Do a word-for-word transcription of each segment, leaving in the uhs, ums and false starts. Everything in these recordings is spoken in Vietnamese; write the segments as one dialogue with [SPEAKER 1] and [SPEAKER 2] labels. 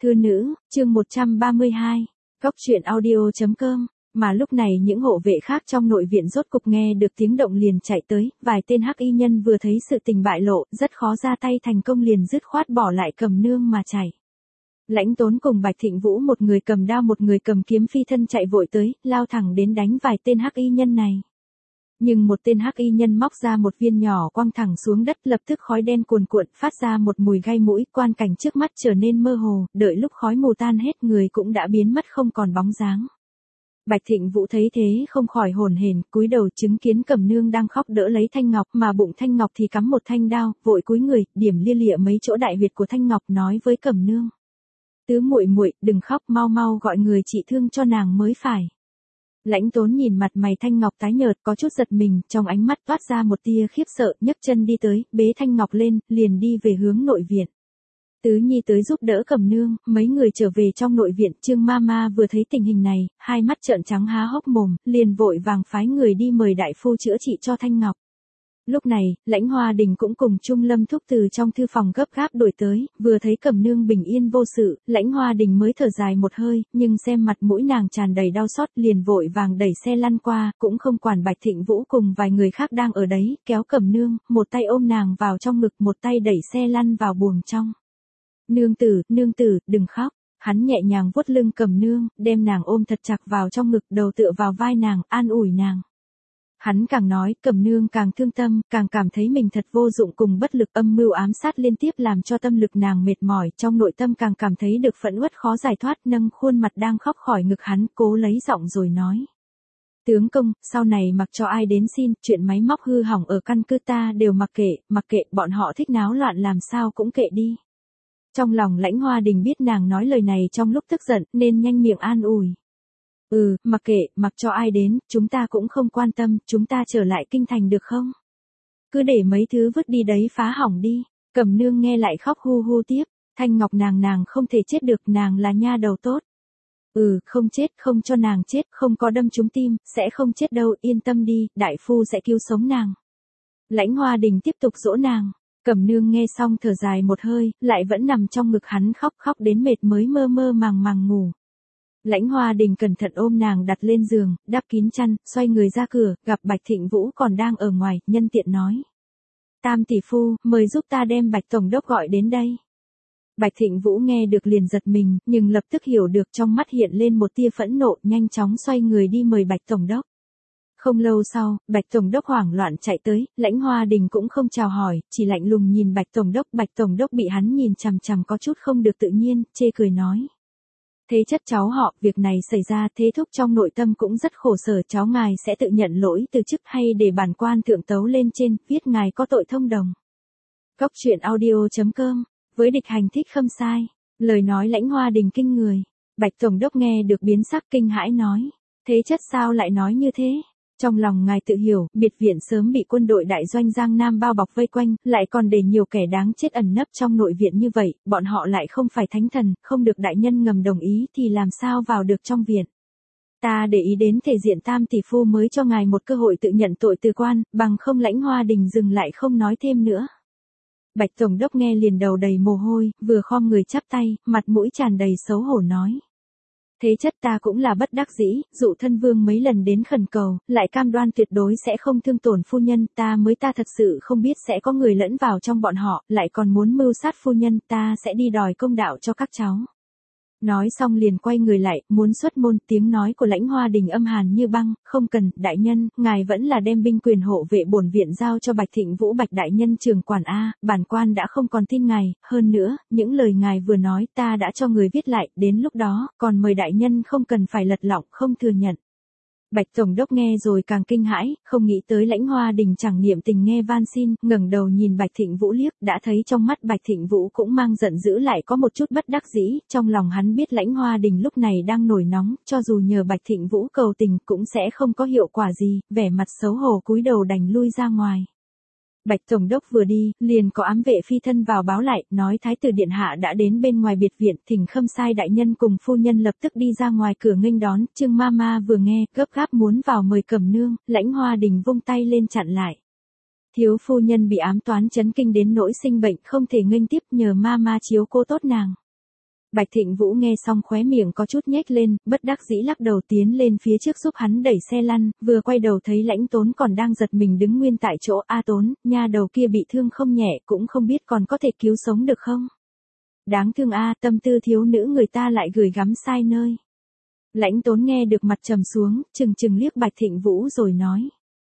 [SPEAKER 1] Thư nữ, chương một trăm ba mươi hai, Góc truyện audio chấm com, mà lúc này những hộ vệ khác trong nội viện rốt cục nghe được tiếng động liền chạy tới, vài tên hắc y nhân vừa thấy sự tình bại lộ, rất khó ra tay thành công liền dứt khoát bỏ lại Cẩm Nương mà chạy. Lãnh Tốn cùng Bạch Thịnh Vũ một người cầm đao một người cầm kiếm phi thân chạy vội tới, lao thẳng đến đánh vài tên hắc y nhân này. Nhưng một tên hắc y nhân móc ra một viên nhỏ quăng thẳng xuống đất, lập tức khói đen cuồn cuộn phát ra một mùi gai mũi, quang cảnh trước mắt trở nên mơ hồ, đợi lúc khói mù tan hết người cũng đã biến mất không còn bóng dáng. Bạch Thịnh Vũ thấy thế không khỏi hồn hển, cúi đầu chứng kiến Cẩm Nương đang khóc đỡ lấy Thanh Ngọc, mà bụng Thanh Ngọc thì cắm một thanh đao, vội cúi người, điểm lia lịa mấy chỗ đại huyệt của Thanh Ngọc, nói với Cẩm Nương: "Tứ muội muội, đừng khóc, mau mau gọi người trị thương cho nàng mới phải." Lãnh Tốn nhìn mặt mày Thanh Ngọc tái nhợt, có chút giật mình, trong ánh mắt toát ra một tia khiếp sợ, nhấc chân đi tới, bế Thanh Ngọc lên, liền đi về hướng nội viện. Tứ Nhi tới giúp đỡ Cẩm Nương, mấy người trở về trong nội viện, Trương Mama vừa thấy tình hình này, hai mắt trợn trắng há hốc mồm, liền vội vàng phái người đi mời đại phu chữa trị cho Thanh Ngọc. Lúc này, Lãnh Hoa Đình cũng cùng Trung Lâm Thúc từ trong thư phòng gấp gáp đổi tới, vừa thấy Cẩm Nương bình yên vô sự, Lãnh Hoa Đình mới thở dài một hơi, nhưng xem mặt mũi nàng tràn đầy đau xót, liền vội vàng đẩy xe lăn qua, cũng không quản Bạch Thịnh Vũ cùng vài người khác đang ở đấy, kéo Cẩm Nương, một tay ôm nàng vào trong ngực, một tay đẩy xe lăn vào buồng trong. "Nương tử, nương tử, đừng khóc." Hắn nhẹ nhàng vuốt lưng Cẩm Nương, đem nàng ôm thật chặt vào trong ngực, đầu tựa vào vai nàng, an ủi nàng. Hắn càng nói, Cẩm Nương càng thương tâm, càng cảm thấy mình thật vô dụng cùng bất lực, âm mưu ám sát liên tiếp làm cho tâm lực nàng mệt mỏi, trong nội tâm càng cảm thấy được phẫn uất khó giải thoát, nâng khuôn mặt đang khóc khỏi ngực hắn, cố lấy giọng rồi nói: "Tướng công, sau này mặc cho ai đến xin, chuyện máy móc hư hỏng ở căn cứ ta đều mặc kệ, mặc kệ, bọn họ thích náo loạn làm sao cũng kệ đi." Trong lòng Lãnh Hoa Đình biết nàng nói lời này trong lúc tức giận, nên nhanh miệng an ủi: "Ừ, mặc kệ, mặc cho ai đến, chúng ta cũng không quan tâm, chúng ta trở lại kinh thành được không? Cứ để mấy thứ vứt đi đấy phá hỏng đi." Cẩm Nương nghe lại khóc hu hu tiếp: "Thanh Ngọc nàng nàng không thể chết được, nàng là nha đầu tốt." "Ừ, không chết, không cho nàng chết, không có đâm trúng tim, sẽ không chết đâu, yên tâm đi, đại phu sẽ cứu sống nàng." Lãnh Hoa Đình tiếp tục dỗ nàng. Cẩm Nương nghe xong thở dài một hơi, lại vẫn nằm trong ngực hắn khóc khóc đến mệt mới mơ mơ màng màng ngủ. Lãnh Hoa Đình cẩn thận ôm nàng đặt lên giường, đắp kín chăn, xoay người ra cửa, gặp Bạch Thịnh Vũ còn đang ở ngoài, nhân tiện nói: "Tam tỷ phu, mời giúp ta đem Bạch tổng đốc gọi đến đây." Bạch Thịnh Vũ nghe được liền giật mình, nhưng lập tức hiểu được, trong mắt hiện lên một tia phẫn nộ, nhanh chóng xoay người đi mời Bạch tổng đốc. Không lâu sau, Bạch tổng đốc hoảng loạn chạy tới, Lãnh Hoa Đình cũng không chào hỏi, chỉ lạnh lùng nhìn Bạch tổng đốc, Bạch tổng đốc bị hắn nhìn chằm chằm có chút không được tự nhiên, chê cười nói: "Thế chất cháu họ, việc này xảy ra, thế thúc trong nội tâm cũng rất khổ sở, cháu ngài sẽ tự nhận lỗi từ chức hay để bản quan thượng tấu lên trên, viết ngài có tội thông đồng." Góc truyện audio chấm com, với địch hành thích khâm sai. Lời nói Lãnh Hoa Đình kinh người. Bạch tổng đốc nghe được biến sắc kinh hãi nói: "Thế chất sao lại nói như thế? Trong lòng ngài tự hiểu, biệt viện sớm bị quân đội đại doanh Giang Nam bao bọc vây quanh, lại còn để nhiều kẻ đáng chết ẩn nấp trong nội viện như vậy, bọn họ lại không phải thánh thần, không được đại nhân ngầm đồng ý thì làm sao vào được trong viện. Ta để ý đến thể diện tam tỷ phu mới cho ngài một cơ hội tự nhận tội từ quan, bằng không." Lãnh Hoa Đình dừng lại không nói thêm nữa. Bạch tổng đốc nghe liền đầu đầy mồ hôi, vừa khom người chắp tay, mặt mũi tràn đầy xấu hổ nói: "Thế chất ta cũng là bất đắc dĩ, dụ thân vương mấy lần đến khẩn cầu, lại cam đoan tuyệt đối sẽ không thương tổn phu nhân, ta mới ta thật sự không biết sẽ có người lẫn vào trong bọn họ, lại còn muốn mưu sát phu nhân, ta sẽ đi đòi công đạo cho các cháu." Nói xong liền quay người lại, muốn xuất môn, tiếng nói của Lãnh Hoa Đình âm hàn như băng: "Không cần, đại nhân, ngài vẫn là đem binh quyền hộ vệ bổn viện giao cho Bạch Thịnh Vũ Bạch đại nhân trưởng quản a, bản quan đã không còn tin ngài, hơn nữa, những lời ngài vừa nói ta đã cho người viết lại, đến lúc đó, còn mời đại nhân không cần phải lật lọng không thừa nhận." Bạch tổng đốc nghe rồi càng kinh hãi, không nghĩ tới Lãnh Hoa Đình chẳng niệm tình nghe van xin, ngẩng đầu nhìn Bạch Thịnh Vũ liếc, đã thấy trong mắt Bạch Thịnh Vũ cũng mang giận dữ lại có một chút bất đắc dĩ, trong lòng hắn biết Lãnh Hoa Đình lúc này đang nổi nóng, cho dù nhờ Bạch Thịnh Vũ cầu tình cũng sẽ không có hiệu quả gì, vẻ mặt xấu hổ cúi đầu đành lui ra ngoài. Bạch tổng đốc vừa đi, liền có ám vệ phi thân vào báo lại, nói thái tử điện hạ đã đến bên ngoài biệt viện, thỉnh khâm sai đại nhân cùng phu nhân lập tức đi ra ngoài cửa nghênh đón. Trương Mama vừa nghe, gấp gáp muốn vào mời Cẩm Nương, Lãnh Hoa Đình vung tay lên chặn lại: "Thiếu phu nhân bị ám toán chấn kinh đến nỗi sinh bệnh, không thể nghênh tiếp, nhờ Mama chiếu cố tốt nàng." Bạch Thịnh Vũ nghe xong khóe miệng có chút nhếch lên, bất đắc dĩ lắc đầu tiến lên phía trước giúp hắn đẩy xe lăn, vừa quay đầu thấy Lãnh Tốn còn đang giật mình đứng nguyên tại chỗ. A Tốn, nha đầu kia bị thương không nhẹ, cũng không biết còn có thể cứu sống được không? Đáng thương a, tâm tư thiếu nữ người ta lại gửi gắm sai nơi. Lãnh Tốn nghe được mặt trầm xuống, chừng chừng liếc Bạch Thịnh Vũ rồi nói.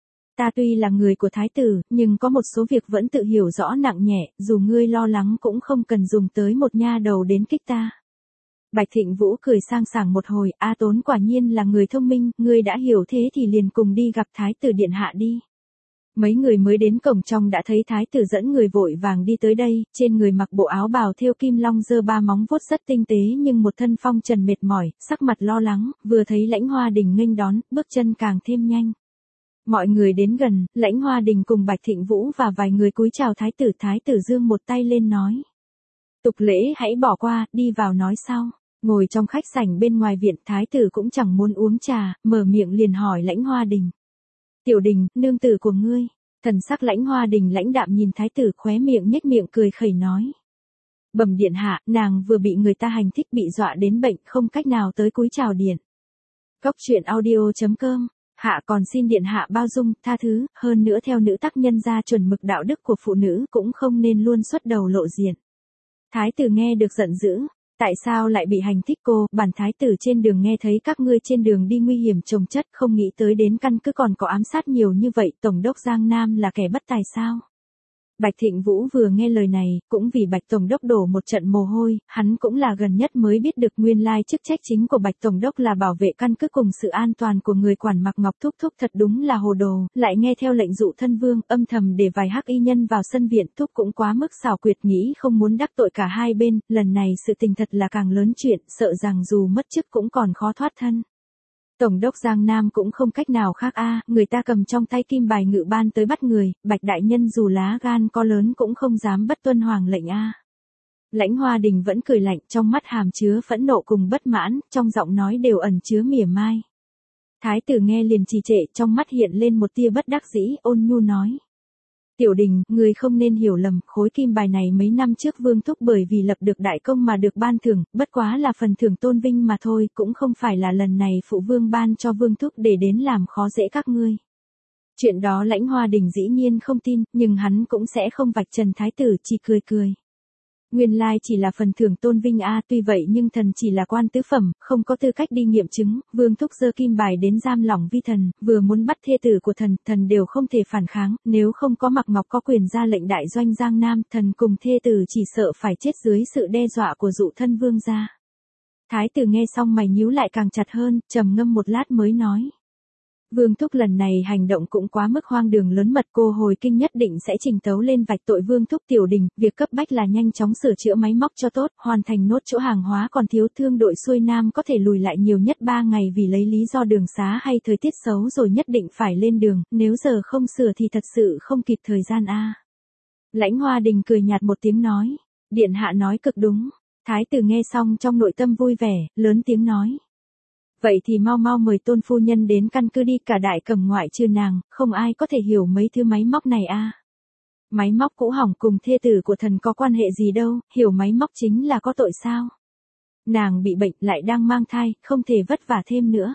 [SPEAKER 1] Ta tuy là người của thái tử, nhưng có một số việc vẫn tự hiểu rõ nặng nhẹ, dù ngươi lo lắng cũng không cần dùng tới một nha đầu đến kích ta. Bạch Thịnh Vũ cười sang sảng một hồi, A Tốn quả nhiên là người thông minh, ngươi đã hiểu thế thì liền cùng đi gặp thái tử điện hạ đi. Mấy người mới đến cổng trong đã thấy thái tử dẫn người vội vàng đi tới đây, trên người mặc bộ áo bào thêu kim long giơ ba móng vuốt rất tinh tế nhưng một thân phong trần mệt mỏi, sắc mặt lo lắng, vừa thấy Lãnh Hoa Đình nghênh đón, bước chân càng thêm nhanh. Mọi người đến gần, Lãnh Hoa Đình cùng Bạch Thịnh Vũ và vài người cúi chào thái tử. Thái tử giương một tay lên nói. Tục lễ hãy bỏ qua, đi vào nói sau. Ngồi trong khách sảnh bên ngoài viện, thái tử cũng chẳng muốn uống trà, mở miệng liền hỏi Lãnh Hoa Đình. Tiểu Đình, nương tử của ngươi. Thần sắc Lãnh Hoa Đình lãnh đạm nhìn thái tử, khóe miệng nhếch miệng cười khẩy nói. Bẩm điện hạ, nàng vừa bị người ta hành thích bị dọa đến bệnh, không cách nào tới cúi chào điện. Cốc truyện audio chấm com. Hạ còn xin điện hạ bao dung, tha thứ, hơn nữa theo nữ tắc nhân gia chuẩn mực đạo đức của phụ nữ cũng không nên luôn xuất đầu lộ diện. Thái tử nghe được giận dữ, tại sao lại bị hành thích cô, bản thái tử trên đường nghe thấy các ngươi trên đường đi nguy hiểm chồng chất, không nghĩ tới đến căn cứ còn có ám sát nhiều như vậy, tổng đốc Giang Nam là kẻ bất tài sao? Bạch Thịnh Vũ vừa nghe lời này, cũng vì Bạch Tổng đốc đổ một trận mồ hôi, hắn cũng là gần nhất mới biết được nguyên lai chức trách chính của Bạch Tổng đốc là bảo vệ căn cứ cùng sự an toàn của người quản Mạc Ngọc Thúc Thúc, thật đúng là hồ đồ, lại nghe theo lệnh dụ thân vương, âm thầm để vài hắc y nhân vào sân viện. Thúc cũng quá mức xảo quyệt, nghĩ không muốn đắc tội cả hai bên, lần này sự tình thật là càng lớn chuyện, sợ rằng dù mất chức cũng còn khó thoát thân. Tổng đốc Giang Nam cũng không cách nào khác a, người ta cầm trong tay kim bài ngự ban tới bắt người, Bạch đại nhân dù lá gan có lớn cũng không dám bất tuân hoàng lệnh a. Lãnh Hoa Đình vẫn cười lạnh, trong mắt hàm chứa phẫn nộ cùng bất mãn, trong giọng nói đều ẩn chứa mỉa mai. Thái tử nghe liền trì trệ, trong mắt hiện lên một tia bất đắc dĩ, ôn nhu nói. Tiểu Đình, người không nên hiểu lầm, khối kim bài này mấy năm trước Vương Thúc bởi vì lập được đại công mà được ban thưởng, bất quá là phần thưởng tôn vinh mà thôi, cũng không phải là lần này phụ vương ban cho Vương Thúc để đến làm khó dễ các ngươi. Chuyện đó Lãnh Hoa Đình dĩ nhiên không tin, nhưng hắn cũng sẽ không vạch trần thái tử, chỉ cười cười. Nguyên lai chỉ là phần thưởng tôn vinh a, tuy vậy nhưng thần chỉ là quan tứ phẩm, không có tư cách đi nghiệm chứng. Vương Thúc giơ kim bài đến giam lỏng vi thần, vừa muốn bắt thê tử của thần, thần đều không thể phản kháng, nếu không có Mạc Ngọc có quyền ra lệnh đại doanh Giang Nam, thần cùng thê tử chỉ sợ phải chết dưới sự đe dọa của dụ thân vương gia. Thái tử nghe xong mày nhíu lại càng chặt hơn, trầm ngâm một lát mới nói. Vương Thúc lần này hành động cũng quá mức hoang đường lớn mật, cô hồi kinh nhất định sẽ trình tấu lên vạch tội Vương Thúc. Tiểu Đình, việc cấp bách là nhanh chóng sửa chữa máy móc cho tốt, hoàn thành nốt chỗ hàng hóa còn thiếu. Thương đội xuôi nam có thể lùi lại nhiều nhất ba ngày vì lấy lý do đường xá hay thời tiết xấu rồi nhất định phải lên đường, nếu giờ không sửa thì thật sự không kịp thời gian a. Lãnh Hoa Đình cười nhạt một tiếng nói, điện hạ nói cực đúng. Thái tử nghe xong trong nội tâm vui vẻ, lớn tiếng nói. Vậy thì mau mau mời tôn phu nhân đến căn cứ đi, cả đại cẩm ngoại trừ nàng, không ai có thể hiểu mấy thứ máy móc này a. Máy móc cũ hỏng cùng thê tử của thần có quan hệ gì đâu, hiểu máy móc chính là có tội sao? Nàng bị bệnh lại đang mang thai, không thể vất vả thêm nữa.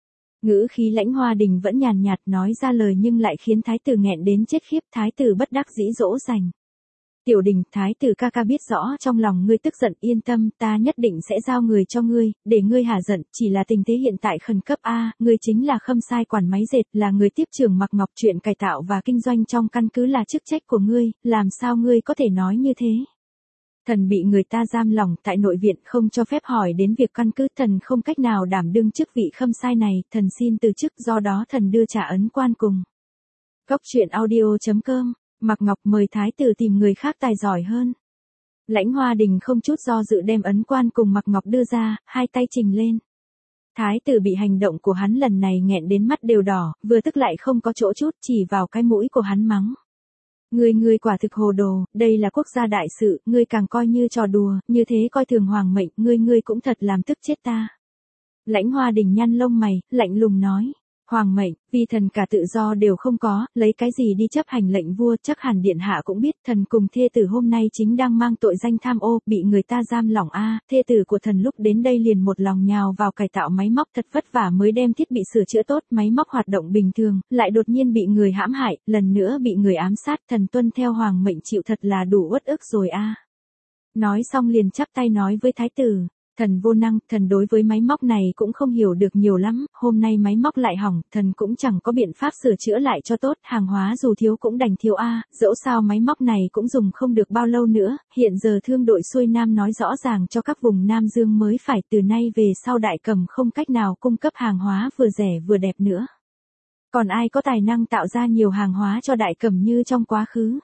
[SPEAKER 1] Ngữ khí Lãnh Hoa Đình vẫn nhàn nhạt nói ra lời nhưng lại khiến thái tử nghẹn đến chết khiếp. Thái tử bất đắc dĩ dỗ dành. Tiểu Đình, thái tử ca ca biết rõ trong lòng ngươi tức giận, yên tâm, ta nhất định sẽ giao người cho ngươi, để ngươi hả giận, chỉ là tình thế hiện tại khẩn cấp a, ngươi chính là Khâm sai quản máy dệt, là người tiếp trưởng Mạc Ngọc, chuyện cải tạo và kinh doanh trong căn cứ là chức trách của ngươi, làm sao ngươi có thể nói như thế? Thần bị người ta giam lỏng tại nội viện, không cho phép hỏi đến việc căn cứ, thần không cách nào đảm đương chức vị Khâm sai này, thần xin từ chức, do đó thần đưa trả ấn quan cùng. Cốc truyện audio chấm com. Mạc Ngọc mời thái tử tìm người khác tài giỏi hơn. Lãnh Hoa Đình không chút do dự đem ấn quan cùng Mạc Ngọc đưa ra, hai tay trình lên. Thái tử bị hành động của hắn lần này nghẹn đến mắt đều đỏ, vừa tức lại không có chỗ chút, chỉ vào cái mũi của hắn mắng. Ngươi ngươi quả thực hồ đồ, đây là quốc gia đại sự, ngươi càng coi như trò đùa, như thế coi thường hoàng mệnh, ngươi ngươi cũng thật làm tức chết ta. Lãnh Hoa Đình nhăn lông mày, lạnh lùng nói. Hoàng mệnh, vì thần cả tự do đều không có, lấy cái gì đi chấp hành lệnh vua, chắc hẳn điện hạ cũng biết thần cùng thê tử hôm nay chính đang mang tội danh tham ô, bị người ta giam lỏng a. Thê tử của thần lúc đến đây liền một lòng nhào vào cải tạo máy móc thật vất vả mới đem thiết bị sửa chữa tốt, máy móc hoạt động bình thường, lại đột nhiên bị người hãm hại, lần nữa bị người ám sát, thần tuân theo hoàng mệnh chịu thật là đủ uất ức rồi a. Nói xong liền chắp tay nói với thái tử. Thần vô năng, thần đối với máy móc này cũng không hiểu được nhiều lắm, hôm nay máy móc lại hỏng, thần cũng chẳng có biện pháp sửa chữa lại cho tốt, hàng hóa dù thiếu cũng đành thiếu a, dẫu sao máy móc này cũng dùng không được bao lâu nữa, hiện giờ thương đội xuôi Nam nói rõ ràng cho các vùng Nam Dương mới phải từ nay về sau Đại Cẩm không cách nào cung cấp hàng hóa vừa rẻ vừa đẹp nữa. Còn ai có tài năng tạo ra nhiều hàng hóa cho Đại Cẩm như trong quá khứ?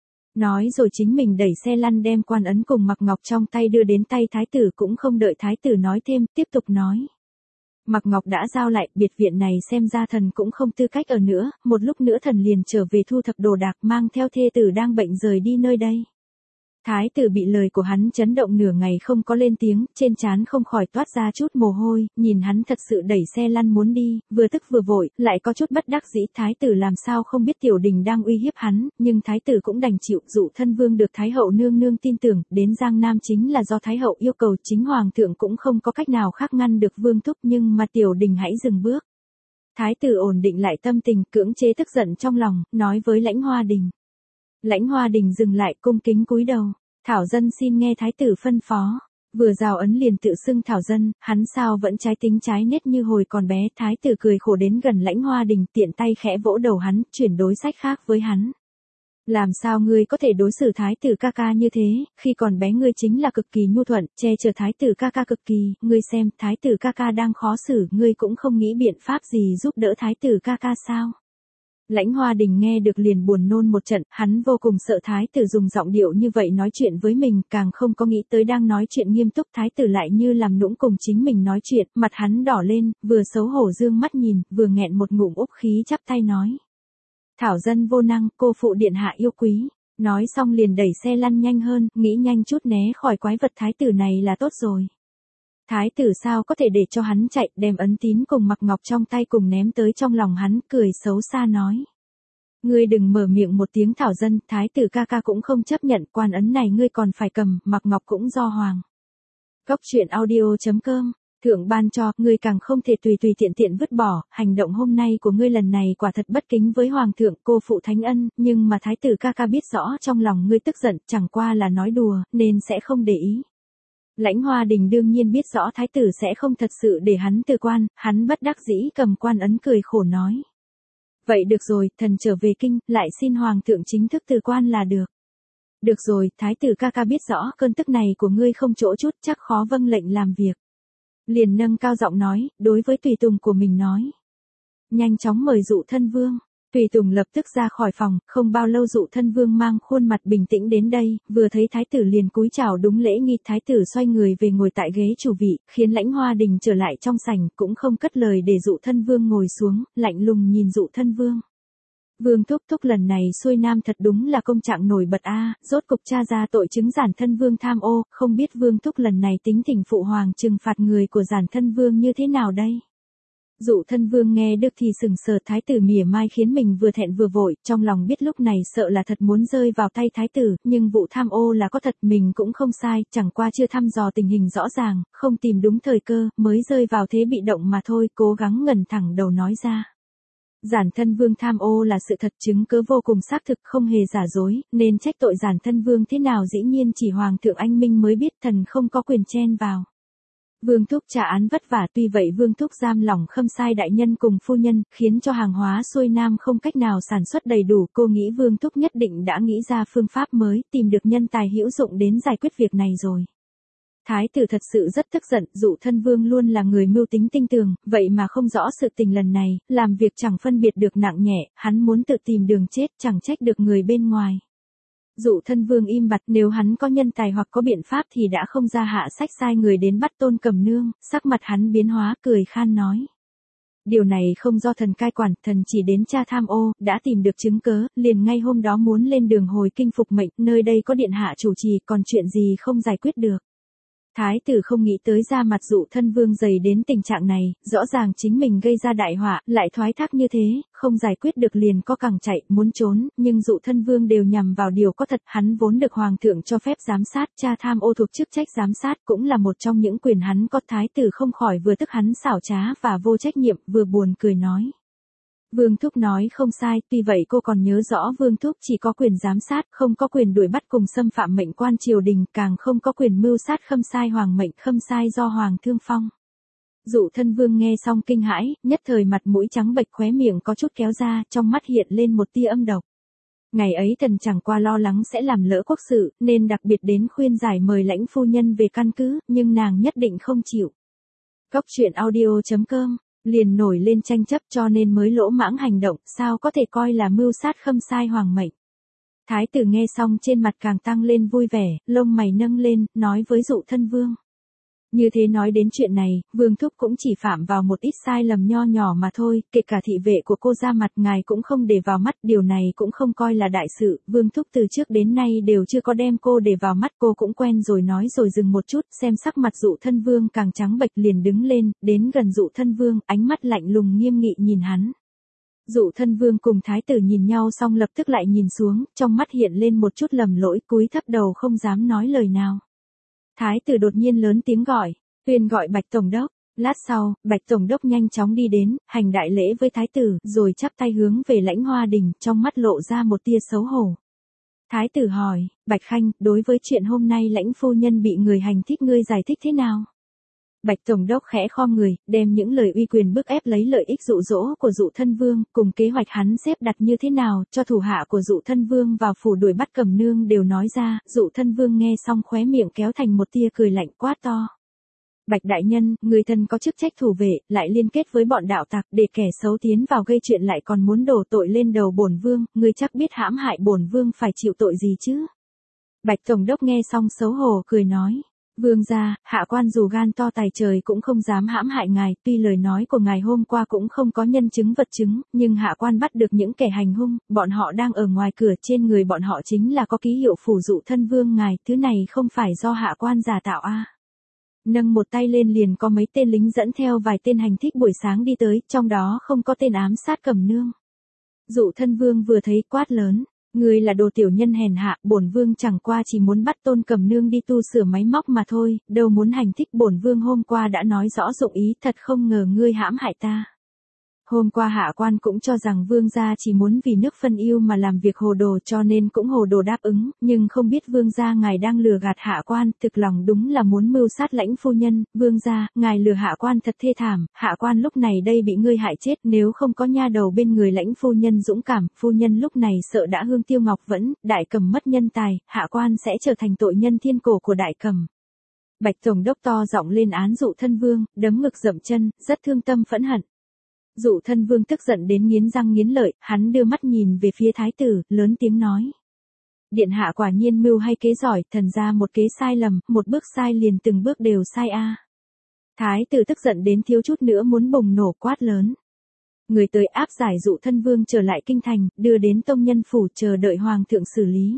[SPEAKER 1] Nói rồi chính mình đẩy xe lăn đem quan ấn cùng Mạc Ngọc trong tay đưa đến tay thái tử, cũng không đợi thái tử nói thêm, tiếp tục nói. Mạc Ngọc đã giao lại, biệt viện này xem ra thần cũng không tư cách ở nữa, một lúc nữa thần liền trở về thu thập đồ đạc, mang theo thê tử đang bệnh rời đi nơi đây. Thái tử bị lời của hắn chấn động, nửa ngày không có lên tiếng, trên trán không khỏi toát ra chút mồ hôi, nhìn hắn thật sự đẩy xe lăn muốn đi, vừa tức vừa vội, lại có chút bất đắc dĩ. Thái tử làm sao không biết tiểu đình đang uy hiếp hắn, nhưng thái tử cũng đành chịu. Dụ thân vương được thái hậu nương nương tin tưởng, đến Giang Nam chính là do thái hậu yêu cầu, chính hoàng thượng cũng không có cách nào khác ngăn được vương thúc, nhưng mà tiểu đình hãy dừng bước. Thái tử ổn định lại tâm tình, cưỡng chế tức giận trong lòng, nói với Lãnh Hoa Đình. Lãnh Hoa Đình dừng lại, cung kính cúi đầu. Thảo dân xin nghe thái tử phân phó. Vừa giao ấn liền tự xưng Thảo dân, hắn sao vẫn trái tính trái nết như hồi còn bé. Thái tử cười khổ đến gần Lãnh Hoa Đình, tiện tay khẽ vỗ đầu hắn, chuyển đối sách khác với hắn. Làm sao ngươi có thể đối xử thái tử ca ca như thế, khi còn bé ngươi chính là cực kỳ nhu thuận, che chở thái tử ca ca cực kỳ, ngươi xem, thái tử ca ca đang khó xử, ngươi cũng không nghĩ biện pháp gì giúp đỡ thái tử ca ca sao? Lãnh Hoa Đình nghe được liền buồn nôn một trận, hắn vô cùng sợ thái tử dùng giọng điệu như vậy nói chuyện với mình, càng không có nghĩ tới đang nói chuyện nghiêm túc thái tử lại như làm nũng cùng chính mình nói chuyện, mặt hắn đỏ lên, vừa xấu hổ dương mắt nhìn, vừa nghẹn một ngụm úc khí chắp tay nói. Thảo dân vô năng, cô phụ điện hạ yêu quý. Nói xong liền đẩy xe lăn nhanh hơn, nghĩ nhanh chút né khỏi quái vật thái tử này là tốt rồi. Thái tử sao có thể để cho hắn chạy, đem ấn tín cùng Mạc Ngọc trong tay cùng ném tới trong lòng hắn, cười xấu xa nói. Ngươi đừng mở miệng một tiếng Thảo dân, thái tử ca ca cũng không chấp nhận, quan ấn này ngươi còn phải cầm, Mạc Ngọc cũng do hoàng. Góc truyện audio chấm com, thượng ban cho, ngươi càng không thể tùy tùy tiện tiện vứt bỏ, hành động hôm nay của ngươi lần này quả thật bất kính với hoàng thượng, cô phụ thánh ân, nhưng mà thái tử ca ca biết rõ trong lòng ngươi tức giận, chẳng qua là nói đùa, nên sẽ không để ý. Lãnh Hoa Đình đương nhiên biết rõ thái tử sẽ không thật sự để hắn từ quan, hắn bất đắc dĩ cầm quan ấn cười khổ nói. Vậy được rồi, thần trở về kinh, lại xin hoàng thượng chính thức từ quan là được. Được rồi, thái tử ca ca biết rõ cơn tức này của ngươi không chỗ chút, chắc khó vâng lệnh làm việc. Liền nâng cao giọng nói, đối với tùy tùng của mình nói. Nhanh chóng mời Dụ thân vương. Tùy tùng lập tức ra khỏi phòng, không bao lâu Dụ thân vương mang khuôn mặt bình tĩnh đến đây, vừa thấy thái tử liền cúi chào đúng lễ nghi. Thái tử xoay người về ngồi tại ghế chủ vị, khiến Lãnh Hoa Đình trở lại trong sảnh, cũng không cất lời để Dụ thân vương ngồi xuống, lạnh lùng nhìn Dụ thân vương. Vương thúc thúc lần này xuôi Nam thật đúng là công trạng nổi bật a, rốt cục tra ra tội chứng giản thân vương tham ô, không biết vương thúc lần này tính thỉnh phụ hoàng trừng phạt người của giản thân vương như thế nào đây? Dụ thân vương nghe được thì sừng sờ, thái tử mỉa mai khiến mình vừa thẹn vừa vội, trong lòng biết lúc này sợ là thật muốn rơi vào tay thái tử, nhưng vụ tham ô là có thật, mình cũng không sai, chẳng qua chưa thăm dò tình hình rõ ràng, không tìm đúng thời cơ, mới rơi vào thế bị động mà thôi, cố gắng ngẩng thẳng đầu nói ra. Giản thân vương tham ô là sự thật, chứng cứ vô cùng xác thực, không hề giả dối, nên trách tội giản thân vương thế nào dĩ nhiên chỉ hoàng thượng anh minh mới biết, thần không có quyền chen vào. Vương thúc trả án vất vả, tuy vậy vương thúc giam lỏng Khâm Sai đại nhân cùng phu nhân, khiến cho hàng hóa xuôi Nam không cách nào sản xuất đầy đủ, cô nghĩ vương thúc nhất định đã nghĩ ra phương pháp mới, tìm được nhân tài hữu dụng đến giải quyết việc này rồi. Thái tử thật sự rất tức giận, Dụ thân vương luôn là người mưu tính tinh tường, vậy mà không rõ sự tình lần này, làm việc chẳng phân biệt được nặng nhẹ, hắn muốn tự tìm đường chết, chẳng trách được người bên ngoài. Dụ thân vương im bặt, nếu hắn có nhân tài hoặc có biện pháp thì đã không ra hạ sách sai người đến bắt Tôn Cẩm Nương, sắc mặt hắn biến hóa, cười khan nói. Điều này không do thần cai quản, thần chỉ đến tra tham ô, đã tìm được chứng cớ, liền ngay hôm đó muốn lên đường hồi kinh phục mệnh, nơi đây có điện hạ chủ trì, còn chuyện gì không giải quyết được. Thái tử không nghĩ tới ra mặt Dụ Thân Vương dày đến tình trạng này, rõ ràng chính mình gây ra đại họa, lại thoái thác như thế, không giải quyết được liền có cẳng chạy, muốn trốn, nhưng Dụ Thân Vương đều nhằm vào điều có thật, hắn vốn được hoàng thượng cho phép giám sát, cha tham ô thuộc chức trách giám sát cũng là một trong những quyền hắn có. Thái tử không khỏi vừa tức hắn xảo trá và vô trách nhiệm, vừa buồn cười nói. Vương Thúc nói không sai, tuy vậy cô còn nhớ rõ Vương Thúc chỉ có quyền giám sát, không có quyền đuổi bắt cùng xâm phạm mệnh quan triều đình, càng không có quyền mưu sát khâm sai hoàng mệnh, khâm sai do hoàng thương phong. Dụ Thân Vương nghe xong kinh hãi, nhất thời mặt mũi trắng bệch, khóe miệng có chút kéo ra, trong mắt hiện lên một tia âm độc. Ngày ấy thần chẳng qua lo lắng sẽ làm lỡ quốc sự, nên đặc biệt đến khuyên giải mời Lãnh phu nhân về căn cứ, nhưng nàng nhất định không chịu. Cốc truyện audio chấm com liền nổi lên tranh chấp, cho nên mới lỗ mãng hành động, sao có thể coi là mưu sát khâm sai hoàng mệnh. Thái tử nghe xong trên mặt càng tăng lên vui vẻ, lông mày nâng lên, nói với Dụ Thân Vương. Như thế nói đến chuyện này, Vương Thúc cũng chỉ phạm vào một ít sai lầm nho nhỏ mà thôi, kể cả thị vệ của cô ra mặt ngài cũng không để vào mắt, điều này cũng không coi là đại sự, Vương Thúc từ trước đến nay đều chưa có đem cô để vào mắt, cô cũng quen rồi. Nói rồi dừng một chút, xem sắc mặt Dụ Thân Vương càng trắng bệch liền đứng lên, đến gần Dụ Thân Vương, ánh mắt lạnh lùng nghiêm nghị nhìn hắn. Dụ Thân Vương cùng Thái tử nhìn nhau xong lập tức lại nhìn xuống, trong mắt hiện lên một chút lầm lỗi, cúi thấp đầu không dám nói lời nào. Thái tử đột nhiên lớn tiếng gọi, tuyên gọi Bạch Tổng đốc. Lát sau, Bạch Tổng đốc nhanh chóng đi đến, hành đại lễ với Thái tử, rồi chắp tay hướng về Lãnh Hoa Đình, trong mắt lộ ra một tia xấu hổ. Thái tử hỏi, Bạch Khanh, đối với chuyện hôm nay Lãnh phu nhân bị người hành thích ngươi giải thích thế nào? Bạch Tổng đốc khẽ khom người, đem những lời uy quyền bức ép lấy lợi ích dụ dỗ của Dụ Thân Vương, cùng kế hoạch hắn xếp đặt như thế nào, cho thủ hạ của Dụ Thân Vương vào phủ đuổi bắt Cẩm Nương đều nói ra. Dụ Thân Vương nghe xong khóe miệng kéo thành một tia cười lạnh, quát to. Bạch đại nhân, người thân có chức trách thủ vệ, lại liên kết với bọn đạo tặc, để kẻ xấu tiến vào gây chuyện lại còn muốn đổ tội lên đầu bổn vương, người chắc biết hãm hại bổn vương phải chịu tội gì chứ? Bạch Tổng đốc nghe xong xấu hổ cười nói. Vương gia, hạ quan dù gan to tài trời cũng không dám hãm hại ngài, tuy lời nói của ngài hôm qua cũng không có nhân chứng vật chứng, nhưng hạ quan bắt được những kẻ hành hung, bọn họ đang ở ngoài cửa, trên người bọn họ chính là có ký hiệu phủ Dụ Thân Vương ngài, thứ này không phải do hạ quan giả tạo a. À. Nâng một tay lên liền có mấy tên lính dẫn theo vài tên hành thích buổi sáng đi tới, trong đó không có tên ám sát Cẩm Nương. Dụ Thân Vương vừa thấy quát lớn. Ngươi là đồ tiểu nhân hèn hạ, bổn vương chẳng qua chỉ muốn bắt Tôn Cẩm Nương đi tu sửa máy móc mà thôi, đâu muốn hành thích. Bổn vương hôm qua đã nói rõ dụng ý, thật không ngờ ngươi hãm hại ta. Hôm qua hạ quan cũng cho rằng vương gia chỉ muốn vì nước phân ưu mà làm việc hồ đồ, cho nên cũng hồ đồ đáp ứng, nhưng không biết vương gia ngài đang lừa gạt hạ quan, thực lòng đúng là muốn mưu sát Lãnh phu nhân. Vương gia, ngài lừa hạ quan thật thê thảm, hạ quan lúc này đây bị ngươi hại chết, nếu không có nha đầu bên người Lãnh phu nhân dũng cảm, phu nhân lúc này sợ đã hương tiêu ngọc vẫn, Đại Cầm mất nhân tài, hạ quan sẽ trở thành tội nhân thiên cổ của Đại Cầm. Bạch Tổng đốc to giọng lên án Dụ Thân Vương, đấm ngực dậm chân, rất thương tâm phẫn hận. Dụ Thân Vương tức giận đến nghiến răng nghiến lợi, hắn đưa mắt nhìn về phía Thái tử, lớn tiếng nói. Điện hạ quả nhiên mưu hay kế giỏi, thần ra một kế sai lầm, một bước sai liền từng bước đều sai a. À. Thái tử tức giận đến thiếu chút nữa muốn bùng nổ, quát lớn. Người tới áp giải Dụ Thân Vương trở lại kinh thành, đưa đến tông nhân phủ chờ đợi hoàng thượng xử lý.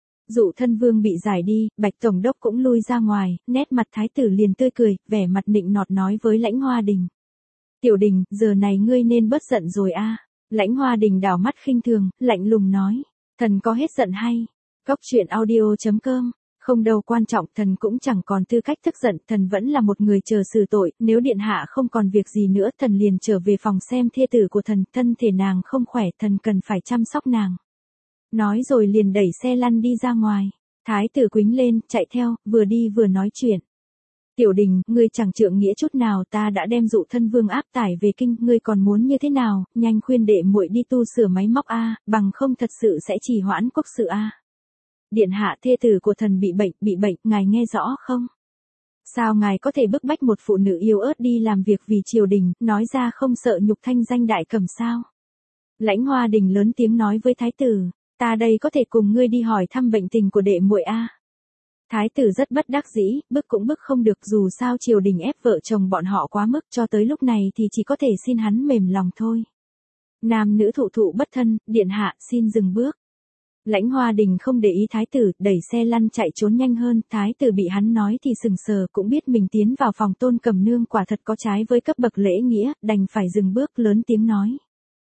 [SPEAKER 1] Dụ Thân Vương bị giải đi, Bạch Tổng đốc cũng lui ra ngoài, nét mặt Thái tử liền tươi cười, vẻ mặt nịnh nọt nói với Lãnh Hoa Đình. Tiểu Đình, giờ này ngươi nên bớt giận rồi a. À. Lãnh Hoa Đình đảo mắt khinh thường, lạnh lùng nói, thần có hết giận hay? Cốc truyện audio chấm com, không đâu quan trọng, thần cũng chẳng còn tư cách tức giận, thần vẫn là một người chờ xử tội, nếu điện hạ không còn việc gì nữa, thần liền trở về phòng xem thê tử của thần, thân thể nàng không khỏe, thần cần phải chăm sóc nàng. Nói rồi liền đẩy xe lăn đi ra ngoài. Thái tử quýnh lên, chạy theo, vừa đi vừa nói chuyện. Tiểu Đình, ngươi chẳng trượng nghĩa chút nào, ta đã đem Dụ Thân Vương áp tải về kinh, ngươi còn muốn như thế nào, nhanh khuyên đệ muội đi tu sửa máy móc a, bằng không thật sự sẽ trì hoãn quốc sự a. Điện hạ, thê tử của thần bị bệnh, bị bệnh, ngài nghe rõ không? Sao ngài có thể bức bách một phụ nữ yếu ớt đi làm việc vì triều đình, nói ra không sợ nhục thanh danh Đại Cầm sao? Lãnh Hoa Đình lớn tiếng nói với Thái tử, ta đây có thể cùng ngươi đi hỏi thăm bệnh tình của đệ muội a. Thái tử rất bất đắc dĩ, bức cũng bức không được, dù sao triều đình ép vợ chồng bọn họ quá mức, cho tới lúc này thì chỉ có thể xin hắn mềm lòng thôi. Nam nữ thụ thụ bất thân, điện hạ xin dừng bước. Lãnh Hoa Đình không để ý thái tử, đẩy xe lăn chạy trốn nhanh hơn, thái tử bị hắn nói thì sừng sờ, cũng biết mình tiến vào phòng Tôn Cẩm Nương quả thật có trái với cấp bậc lễ nghĩa, đành phải dừng bước lớn tiếng nói.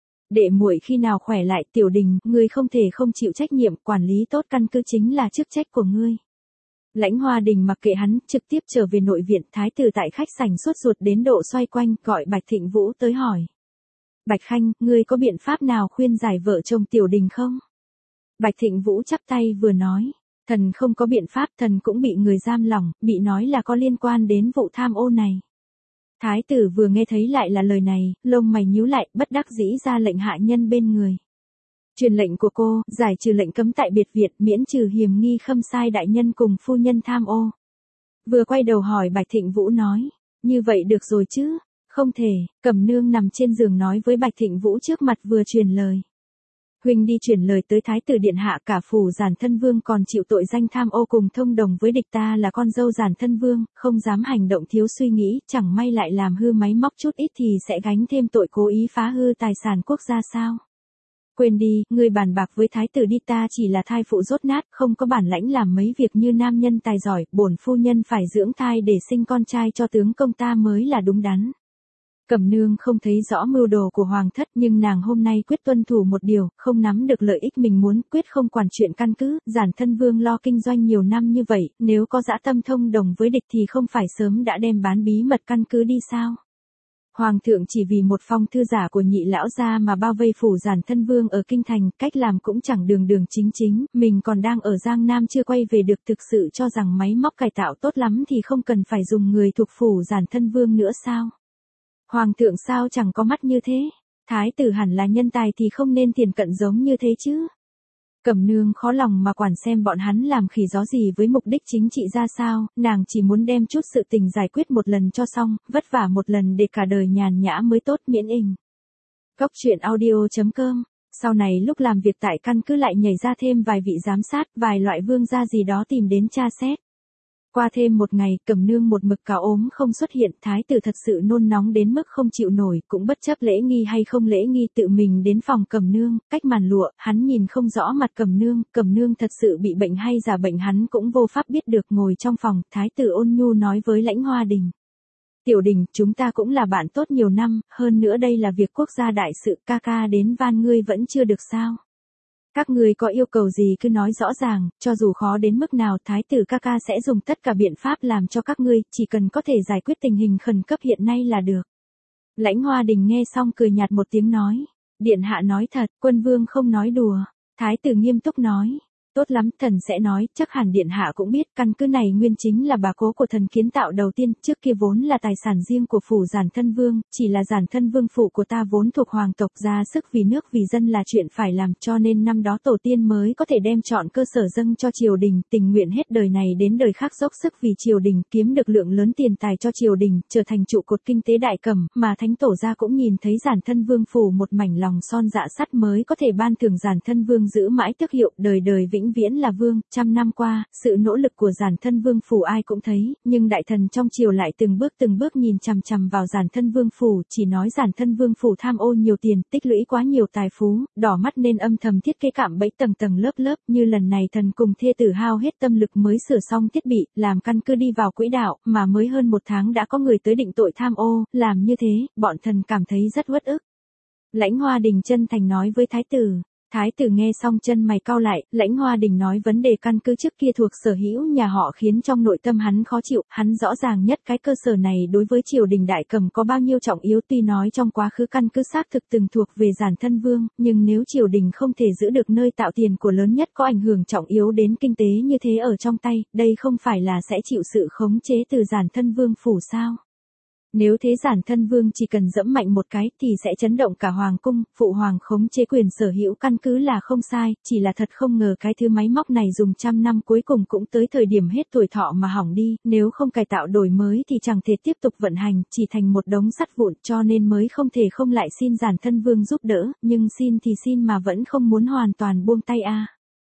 [SPEAKER 1] Đệ muội khi nào khỏe lại, Tiểu Đình, ngươi không thể không chịu trách nhiệm, quản lý tốt căn cứ chính là chức trách của ngươi. Lãnh Hoa Đình mặc kệ hắn, trực tiếp trở về nội viện, thái tử tại khách sảnh sốt ruột đến độ xoay quanh, gọi Bạch Thịnh Vũ tới hỏi. Bạch Khanh, ngươi có biện pháp nào khuyên giải vợ chồng Tiểu Đình không? Bạch Thịnh Vũ chắp tay vừa nói, thần không có biện pháp, thần cũng bị người giam lỏng, bị nói là có liên quan đến vụ tham ô này. Thái tử vừa nghe thấy lại là lời này, lông mày nhíu lại, bất đắc dĩ ra lệnh hạ nhân bên người. Truyền lệnh của cô, giải trừ lệnh cấm tại biệt viện, miễn trừ hiềm nghi khâm sai đại nhân cùng phu nhân tham ô. Vừa quay đầu hỏi Bạch Thịnh Vũ nói, như vậy được rồi chứ? Không thể, Cẩm Nương nằm trên giường nói với Bạch Thịnh Vũ trước mặt vừa truyền lời. Huynh đi truyền lời tới thái tử điện hạ, cả phủ Giản Thân Vương còn chịu tội danh tham ô cùng thông đồng với địch, ta là con dâu Giản Thân Vương, không dám hành động thiếu suy nghĩ, chẳng may lại làm hư máy móc chút ít thì sẽ gánh thêm tội cố ý phá hư tài sản quốc gia sao? Quên đi, ngươi bàn bạc với thái tử đi, ta chỉ là thai phụ dốt nát, không có bản lãnh làm mấy việc như nam nhân tài giỏi, bổn phu nhân phải dưỡng thai để sinh con trai cho tướng công ta mới là đúng đắn. Cẩm Nương không thấy rõ mưu đồ của hoàng thất, nhưng nàng hôm nay quyết tuân thủ một điều, không nắm được lợi ích mình muốn, quyết không quản chuyện căn cứ. Giản Thân Vương lo kinh doanh nhiều năm như vậy, nếu có dã tâm thông đồng với địch thì không phải sớm đã đem bán bí mật căn cứ đi sao? Hoàng thượng chỉ vì một phong thư giả của nhị lão gia mà bao vây phủ Giản Thân Vương ở kinh thành, cách làm cũng chẳng đường đường chính chính, mình còn đang ở Giang Nam chưa quay về được, thực sự cho rằng máy móc cải tạo tốt lắm thì không cần phải dùng người thuộc phủ Giản Thân Vương nữa sao? Hoàng thượng sao chẳng có mắt như thế? Thái tử hẳn là nhân tài thì không nên tiền cận giống như thế chứ? Cẩm Nương khó lòng mà quản xem bọn hắn làm khỉ gió gì với mục đích chính trị ra sao, nàng chỉ muốn đem chút sự tình giải quyết một lần cho xong, vất vả một lần để cả đời nhàn nhã mới tốt, miễn ình. Góc truyện audio chấm com. Sau này lúc làm việc tại căn cứ lại nhảy ra thêm vài vị giám sát, vài loại vương gia gì đó tìm đến tra xét. Qua thêm một ngày, Cẩm Nương một mực cáo ốm không xuất hiện, thái tử thật sự nôn nóng đến mức không chịu nổi, cũng bất chấp lễ nghi hay không lễ nghi tự mình đến phòng Cẩm Nương, cách màn lụa, hắn nhìn không rõ mặt Cẩm Nương, Cẩm Nương thật sự bị bệnh hay giả bệnh hắn cũng vô pháp biết được. Ngồi trong phòng, thái tử ôn nhu nói với Lãnh Hoa Đình. Tiểu Đình, chúng ta cũng là bạn tốt nhiều năm, hơn nữa đây là việc quốc gia đại sự, ca ca đến van ngươi vẫn chưa được sao? Các ngươi có yêu cầu gì cứ nói rõ ràng, cho dù khó đến mức nào thái tử ca ca sẽ dùng tất cả biện pháp làm cho các ngươi, chỉ cần có thể giải quyết tình hình khẩn cấp hiện nay là được. Lãnh Hoa Đình nghe xong cười nhạt một tiếng nói, điện hạ nói thật, quân vương không nói đùa. Thái tử nghiêm túc nói, tốt lắm, thần sẽ nói, chắc hẳn điện hạ cũng biết, căn cứ này nguyên chính là bà cố của thần kiến tạo đầu tiên, trước kia vốn là tài sản riêng của phủ Giản Thân Vương, chỉ là Giản Thân Vương phủ của ta vốn thuộc hoàng tộc, ra sức vì nước vì dân là chuyện phải làm, cho nên năm đó tổ tiên mới có thể đem chọn cơ sở dâng cho triều đình, tình nguyện hết đời này đến đời khác dốc sức vì triều đình, kiếm được lượng lớn tiền tài cho triều đình, trở thành trụ cột kinh tế đại cẩm, mà thánh tổ gia cũng nhìn thấy Giản Thân Vương phủ một mảnh lòng son dạ sắt mới có thể ban thưởng Giản Thân Vương giữ mãi tước hiệu, đời đời vĩnh viễn là vương. Trăm năm qua, sự nỗ lực của Giản Thân Vương phủ ai cũng thấy, nhưng đại thần trong triều lại từng bước từng bước nhìn chằm chằm vào Giản Thân Vương phủ, chỉ nói Giản Thân Vương phủ tham ô nhiều tiền, tích lũy quá nhiều tài phú, đỏ mắt nên âm thầm thiết kế cạm bẫy tầng tầng lớp lớp, như lần này thần cùng thê tử hao hết tâm lực mới sửa xong thiết bị, làm căn cứ đi vào quỹ đạo, mà mới hơn một tháng đã có người tới định tội tham ô, làm như thế, bọn thần cảm thấy rất uất ức. Lãnh Hoa Đình chân thành nói với thái tử. Thái tử nghe xong chân mày cau lại, Lãnh Hoa Đình nói vấn đề căn cứ trước kia thuộc sở hữu nhà họ khiến trong nội tâm hắn khó chịu, hắn rõ ràng nhất cái cơ sở này đối với triều đình đại cẩm có bao nhiêu trọng yếu, tuy nói trong quá khứ căn cứ xác thực từng thuộc về Giản Thân Vương, nhưng nếu triều đình không thể giữ được nơi tạo tiền của lớn nhất có ảnh hưởng trọng yếu đến kinh tế như thế ở trong tay, đây không phải là sẽ chịu sự khống chế từ Giản Thân Vương phủ sao? Nếu thế Giản Thân Vương chỉ cần dẫm mạnh một cái thì sẽ chấn động cả hoàng cung, phụ hoàng khống chế quyền sở hữu căn cứ là không sai, chỉ là thật không ngờ cái thứ máy móc này dùng trăm năm cuối cùng cũng tới thời điểm hết tuổi thọ mà hỏng đi, nếu không cải tạo đổi mới thì chẳng thể tiếp tục vận hành, chỉ thành một đống sắt vụn, cho nên mới không thể không lại xin Giản Thân Vương giúp đỡ, nhưng xin thì xin mà vẫn không muốn hoàn toàn buông tay a.